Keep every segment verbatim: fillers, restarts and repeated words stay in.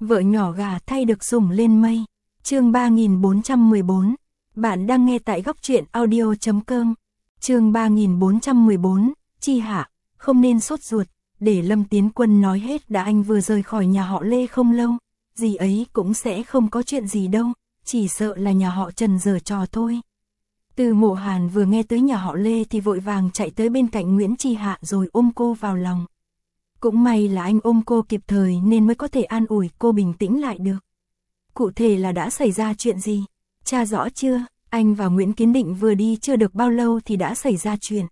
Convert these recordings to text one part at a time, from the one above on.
Vợ nhỏ gà thay được sủng lên mây. Chương ba nghìn bốn trăm mười bốn. Bạn đang nghe tại góc truyện audio chấm com. Chương ba nghìn bốn trăm mười bốn. Chi Hạ, không nên sốt ruột, để Lâm Tiến Quân nói hết đã, anh vừa rời khỏi nhà họ Lê không lâu, gì ấy cũng sẽ không có chuyện gì đâu, chỉ sợ là nhà họ Trần giở trò thôi. Từ Mộ Hàn vừa nghe tới nhà họ Lê thì vội vàng chạy tới bên cạnh Nguyễn Chi Hạ rồi ôm cô vào lòng. Cũng may là anh ôm cô kịp thời nên mới có thể an ủi cô bình tĩnh lại được. Cụ thể là đã xảy ra chuyện gì? Tra rõ chưa? Anh và Nguyễn Kiến Định vừa đi chưa được bao lâu thì đã xảy ra chuyện.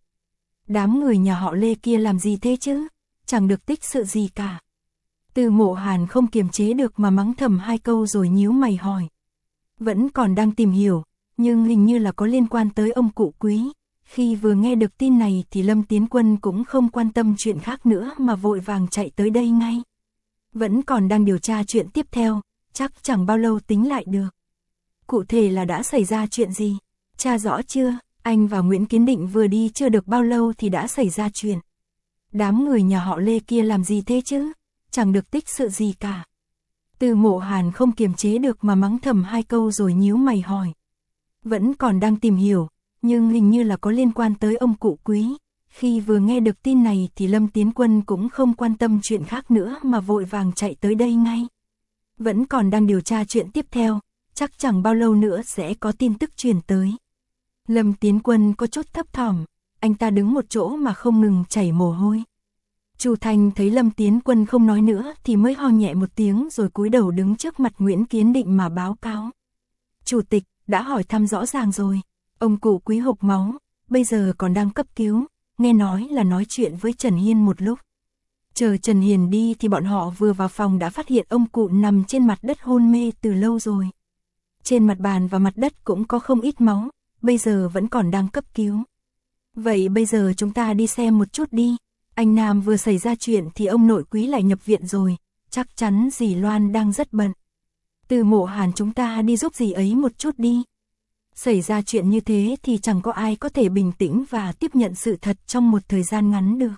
Đám người nhà họ Lê kia làm gì thế chứ? Chẳng được tích sự gì cả. Từ Mộ Hàn không kiềm chế được mà mắng thầm hai câu rồi nhíu mày hỏi. Vẫn còn đang tìm hiểu, nhưng hình như là có liên quan tới ông cụ Quý. Khi vừa nghe được tin này thì Lâm Tiến Quân cũng không quan tâm chuyện khác nữa mà vội vàng chạy tới đây ngay. Vẫn còn đang điều tra chuyện tiếp theo, chắc chẳng bao lâu tính lại được. Cụ thể là đã xảy ra chuyện gì? Tra rõ chưa? Anh và Nguyễn Kiến Định vừa đi chưa được bao lâu thì đã xảy ra chuyện. Đám người nhà họ Lê kia làm gì thế chứ? Chẳng được tích sự gì cả. Từ Mộ Hàn không kiềm chế được mà mắng thầm hai câu rồi nhíu mày hỏi. Vẫn còn đang tìm hiểu, nhưng hình như là có liên quan tới ông cụ Quý. Khi vừa nghe được tin này thì Lâm Tiến Quân cũng không quan tâm chuyện khác nữa mà vội vàng chạy tới đây ngay. Vẫn còn đang điều tra chuyện tiếp theo, chắc chẳng bao lâu nữa sẽ có tin tức truyền tới. Lâm Tiến Quân có chút thấp thỏm, anh ta đứng một chỗ mà không ngừng chảy mồ hôi. Chu Thanh thấy Lâm Tiến Quân không nói nữa thì mới ho nhẹ một tiếng rồi cúi đầu đứng trước mặt Nguyễn Kiến Định mà báo cáo. Chủ tịch, đã hỏi thăm rõ ràng rồi, ông cụ Quý hộc máu, bây giờ còn đang cấp cứu, nghe nói là nói chuyện với Trần Hiên một lúc. Chờ Trần Hiền đi thì bọn họ vừa vào phòng đã phát hiện ông cụ nằm trên mặt đất hôn mê từ lâu rồi. Trên mặt bàn và mặt đất cũng có không ít máu, bây giờ vẫn còn đang cấp cứu. Vậy bây giờ chúng ta đi xem một chút đi. Anh Nam vừa xảy ra chuyện thì ông nội Quý lại nhập viện rồi, chắc chắn dì Loan đang rất bận. Từ Mộ Hàn, chúng ta đi giúp dì ấy một chút đi. Xảy ra chuyện như thế thì chẳng có ai có thể bình tĩnh và tiếp nhận sự thật trong một thời gian ngắn được.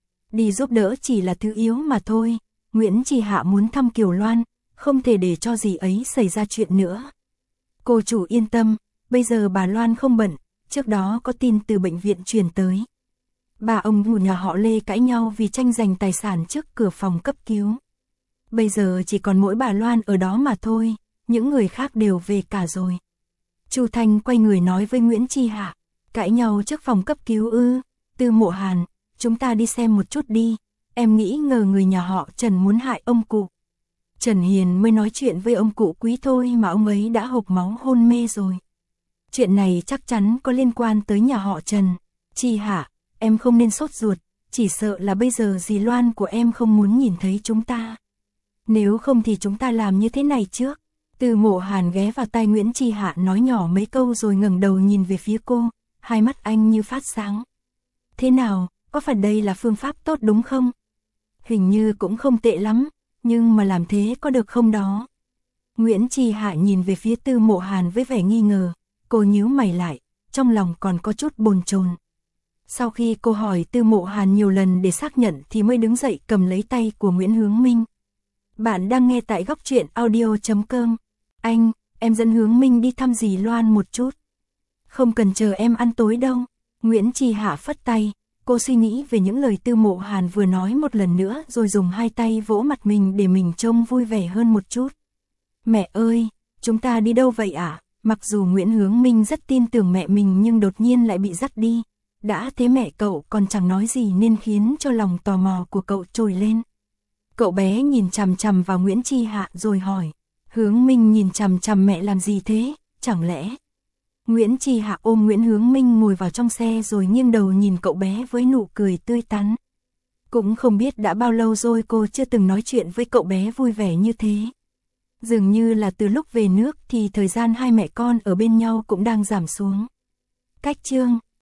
Đi giúp đỡ chỉ là thứ yếu mà thôi. Nguyễn Chi Hạ muốn thăm Kiều Loan, không thể để cho dì ấy xảy ra chuyện nữa. Cô chủ yên tâm, bây giờ bà Loan không bận, trước đó có tin từ bệnh viện truyền tới. Bà ông của nhà họ Lê cãi nhau vì tranh giành tài sản trước cửa phòng cấp cứu. Bây giờ chỉ còn mỗi bà Loan ở đó mà thôi, những người khác đều về cả rồi. Chu Thanh quay người nói với Nguyễn Chi Hạ, cãi nhau trước phòng cấp cứu ư? Từ Mộ Hàn, chúng ta đi xem một chút đi, em nghĩ ngờ người nhà họ Trần muốn hại ông cụ. Trần Hiền mới nói chuyện với ông cụ Quý thôi mà ông ấy đã hộc máu hôn mê rồi. Chuyện này chắc chắn có liên quan tới nhà họ Trần. Chi Hạ, em không nên sốt ruột, chỉ sợ là bây giờ dì Loan của em không muốn nhìn thấy chúng ta. Nếu không thì chúng ta làm như thế này trước. Từ Mộ Hàn ghé vào tai Nguyễn Chi Hạ nói nhỏ mấy câu rồi ngẩng đầu nhìn về phía cô, hai mắt anh như phát sáng. Thế nào, có phải đây là phương pháp tốt đúng không? Hình như cũng không tệ lắm, nhưng mà làm thế có được không đó? Nguyễn Chi Hạ nhìn về phía Từ Mộ Hàn với vẻ nghi ngờ, cô nhíu mày lại, trong lòng còn có chút bồn chồn. Sau khi cô hỏi Từ Mộ Hàn nhiều lần để xác nhận thì mới đứng dậy cầm lấy tay của Nguyễn Hướng Minh. Bạn đang nghe tại góc truyện audio chấm com. Anh, em dẫn Hướng Minh đi thăm dì Loan một chút. Không cần chờ em ăn tối đâu. Nguyễn Chi Hạ phất tay, cô suy nghĩ về những lời Từ Mộ Hàn vừa nói một lần nữa rồi dùng hai tay vỗ mặt mình để mình trông vui vẻ hơn một chút. Mẹ ơi, chúng ta đi đâu vậy ạ? À? Mặc dù Nguyễn Hướng Minh rất tin tưởng mẹ mình nhưng đột nhiên lại bị dắt đi. Đã thế mẹ cậu còn chẳng nói gì nên khiến cho lòng tò mò của cậu trồi lên. Cậu bé nhìn chằm chằm vào Nguyễn Chi Hạ rồi hỏi. Hướng Minh nhìn chằm chằm mẹ làm gì thế, chẳng lẽ? Nguyễn Chi Hạ ôm Nguyễn Hướng Minh ngồi vào trong xe rồi nghiêng đầu nhìn cậu bé với nụ cười tươi tắn. Cũng không biết đã bao lâu rồi cô chưa từng nói chuyện với cậu bé vui vẻ như thế. Dường như là từ lúc về nước thì thời gian hai mẹ con ở bên nhau cũng đang giảm xuống. Cách chương